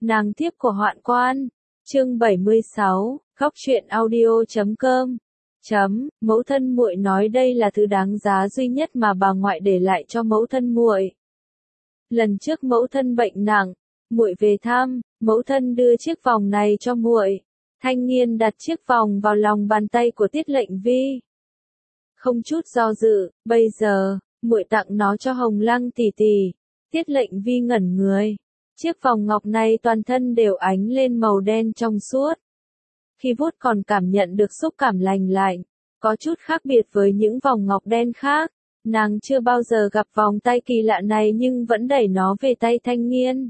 Nàng thiếp của Hoạn Quan. Chương 76, Góc truyện audio.com. Mẫu thân muội nói đây là thứ đáng giá duy nhất mà bà ngoại để lại cho mẫu thân muội. Lần trước mẫu thân bệnh nặng, muội về thăm, mẫu thân đưa chiếc vòng này cho muội. Thanh Nghiên đặt chiếc vòng vào lòng bàn tay của Tiết Lệnh Vi. Không chút do dự, bây giờ, muội tặng nó cho Hồng Lăng tỷ tỷ. Tiết Lệnh Vi ngẩn người. Chiếc vòng ngọc này toàn thân đều ánh lên màu đen trong suốt. Khi vuốt còn cảm nhận được xúc cảm lành lạnh, có chút khác biệt với những vòng ngọc đen khác. Nàng chưa bao giờ gặp vòng tay kỳ lạ này nhưng vẫn đẩy nó về tay Thanh Nghiên.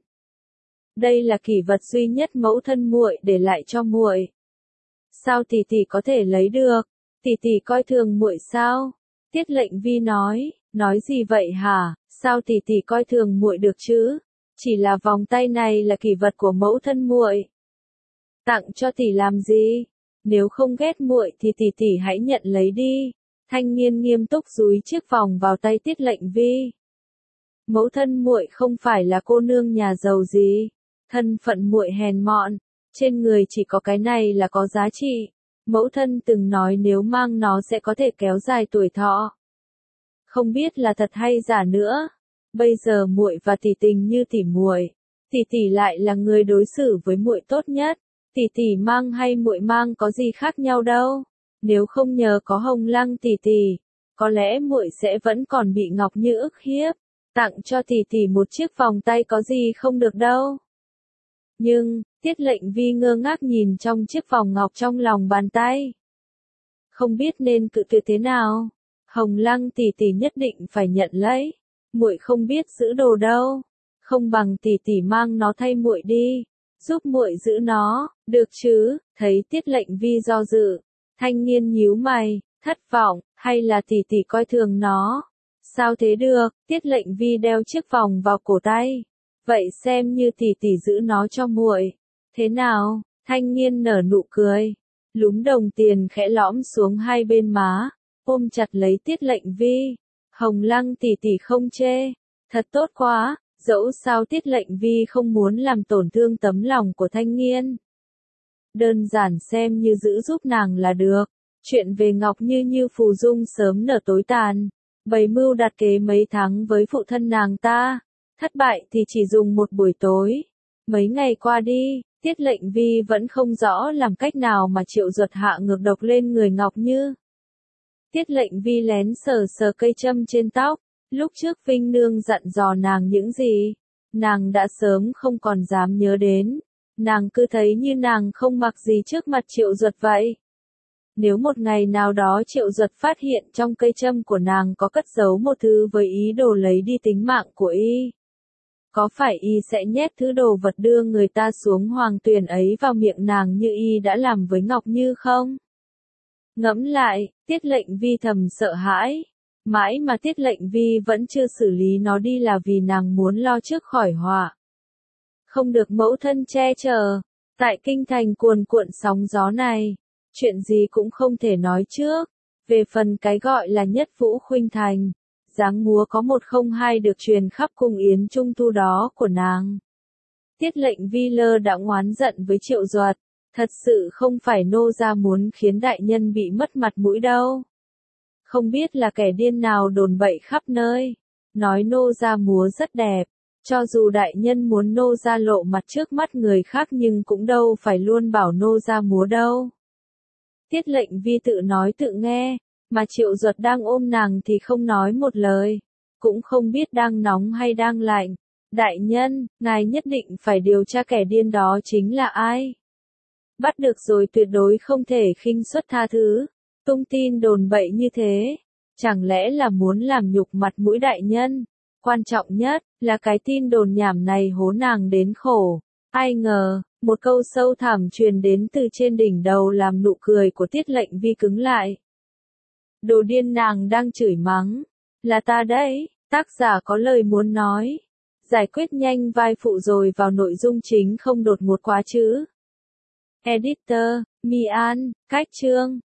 Đây là kỷ vật duy nhất mẫu thân muội để lại cho muội. Sao tỷ tỷ có thể lấy được? Tỷ tỷ coi thường muội sao? Tiết Lệnh Vi nói gì vậy hả? Sao tỷ tỷ coi thường muội được chứ? Chỉ là vòng tay này là kỷ vật của mẫu thân muội. Tặng cho tỷ làm gì? Nếu không ghét muội thì tỷ hãy nhận lấy đi. Thanh Nghiên nghiêm túc dúi chiếc vòng vào tay Tiết Lệnh Vi. Mẫu thân muội không phải là cô nương nhà giàu gì, thân phận muội hèn mọn, trên người chỉ có cái này là có giá trị. Mẫu thân từng nói nếu mang nó sẽ có thể kéo dài tuổi thọ. Không biết là thật hay giả nữa. Bây giờ muội và tỷ tình như tỉ muội, tỷ lại là người đối xử với muội tốt nhất. Tỷ mang hay muội mang có gì khác nhau đâu. Nếu không nhờ có Hồng Lăng tỷ, có lẽ muội sẽ vẫn còn bị Ngọc Như ức hiếp. Tặng cho tỷ một chiếc vòng tay có gì không được đâu. Nhưng, Tiết Lệnh Vi ngơ ngác nhìn trong chiếc vòng ngọc trong lòng bàn tay. Không biết nên cự tuyệt thế nào. Hồng Lăng tỷ nhất định phải nhận lấy. Muội không biết giữ đồ đâu. Không bằng tỷ mang nó thay muội đi. Giúp muội giữ nó, được chứ? Thấy Tiết Lệnh Vi do dự, Thanh Nghiên nhíu mày, thất vọng, hay là tỷ coi thường nó? Sao thế được? Tiết Lệnh Vi đeo chiếc vòng vào cổ tay. Vậy xem như tỷ giữ nó cho muội. Thế nào? Thanh Nghiên nở nụ cười. Lúm đồng tiền khẽ lõm xuống hai bên má, ôm chặt lấy Tiết Lệnh Vi. Hồng Lăng tỷ không chê. Thật tốt quá, dẫu sao Tiết Lệnh Vi không muốn làm tổn thương tấm lòng của Thanh Nghiên. Đơn giản xem như giữ giúp nàng là được. Chuyện về Ngọc Như phù dung sớm nở tối tàn. Bày mưu đặt kế mấy tháng với phụ thân nàng ta. Thất bại thì chỉ dùng một buổi tối. Mấy ngày qua đi, Tiết Lệnh Vi vẫn không rõ làm cách nào mà Triệu Duật hạ ngược độc lên người Ngọc Như. Tiết Lệnh Vi lén sờ cây châm trên tóc. Lúc trước Vinh Nương dặn dò nàng những gì, nàng đã sớm không còn dám nhớ đến. Nàng cứ thấy như nàng không mặc gì trước mặt Triệu Duật vậy. Nếu một ngày nào đó Triệu Duật phát hiện trong cây châm của nàng có cất giấu một thứ với ý đồ lấy đi tính mạng của y, có phải y sẽ nhét thứ đồ vật đưa người ta xuống hoàng tuyền ấy vào miệng nàng như y đã làm với Ngọc Như không? Ngẫm lại, Tiết Lệnh Vi thầm sợ hãi. Mãi mà Tiết Lệnh Vi vẫn chưa xử lý nó đi là vì nàng muốn lo trước khỏi họa. Không được mẫu thân che chở. Tại kinh thành cuồn cuộn sóng gió này, chuyện gì cũng không thể nói trước. Về phần cái gọi là Nhất Vũ Khuynh Thành, dáng múa có 102 được truyền khắp cung yến trung thu đó của nàng. Tiết Lệnh Vi lơ đã oán giận với Triệu Duật. Thật sự không phải nô gia muốn khiến đại nhân bị mất mặt mũi đâu. Không biết là kẻ điên nào đồn bậy khắp nơi, nói nô gia múa rất đẹp. Cho dù đại nhân muốn nô gia lộ mặt trước mắt người khác nhưng cũng đâu phải luôn bảo nô gia múa đâu. Tiết Lệnh Vi tự nói tự nghe, mà Triệu Duật đang ôm nàng thì không nói một lời, cũng không biết đang nóng hay đang lạnh. Đại nhân, ngài nhất định phải điều tra kẻ điên đó chính là ai. Bắt được rồi tuyệt đối không thể khinh suất tha thứ. Tung tin đồn bậy như thế, chẳng lẽ là muốn làm nhục mặt mũi đại nhân? Quan trọng nhất là cái tin đồn nhảm này hố nàng đến khổ. Ai ngờ, một câu sâu thẳm truyền đến từ trên đỉnh đầu làm nụ cười của Tiết Lệnh Vi cứng lại. Đồ điên, nàng đang chửi mắng. Là ta đấy, tác giả có lời muốn nói. Giải quyết nhanh vai phụ rồi vào nội dung chính không đột ngột quá chứ. Editor, Mi An, cách chương.